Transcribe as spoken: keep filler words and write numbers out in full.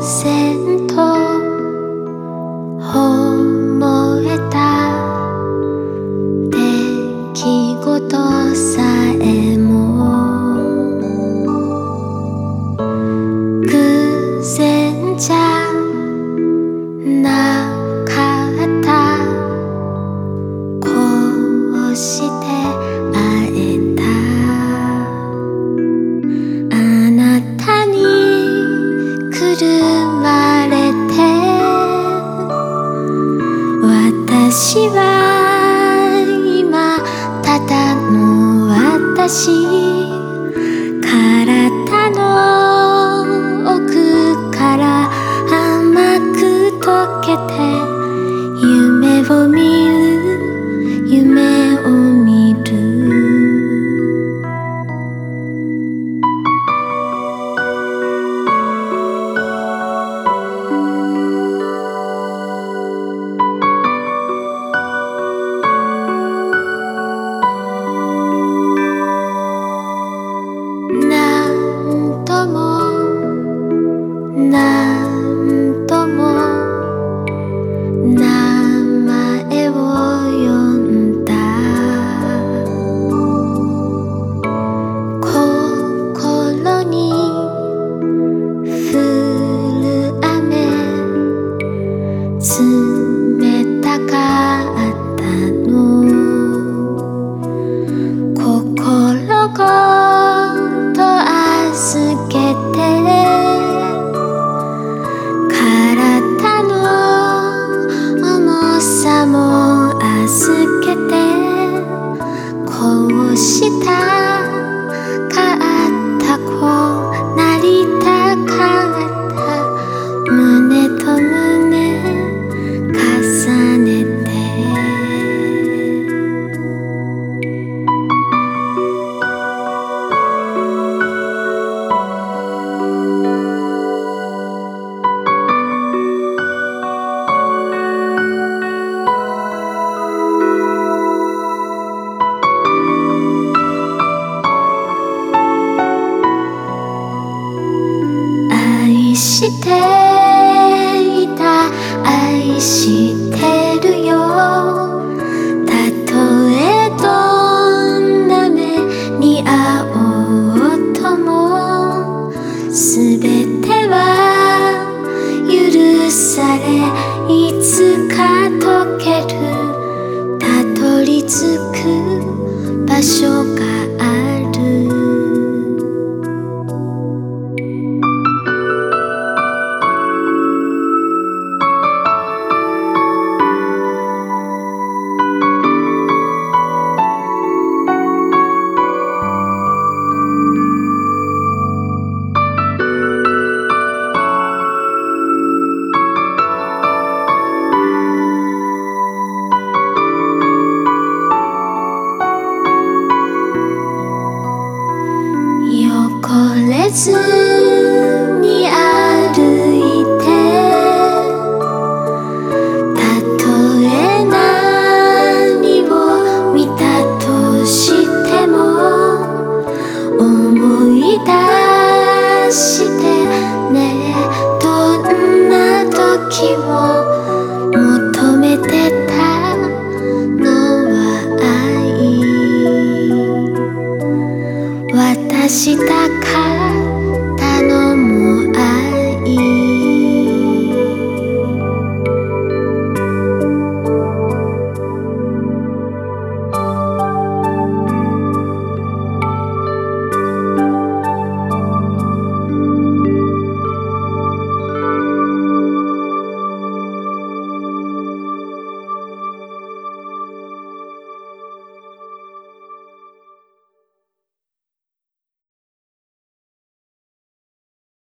然と思えた出来事さえも偶然じゃなかったこうして会えたあなたにくるまれて私は今ただの私体の奥から甘く溶けて夢を見る夢を見る何度も何度も名前を呼んだ心に降る雨冷たかったの心ごと預けて体の重さも預けてこうしたかったこうなりたかった胸と胸重ねて愛していた愛してるよたとえどんな目に遭おうともすべては許されいつか溶けるたどり着く場所がある汚れずに歩いてたとえ何を見たとしても思い出してねどんな時を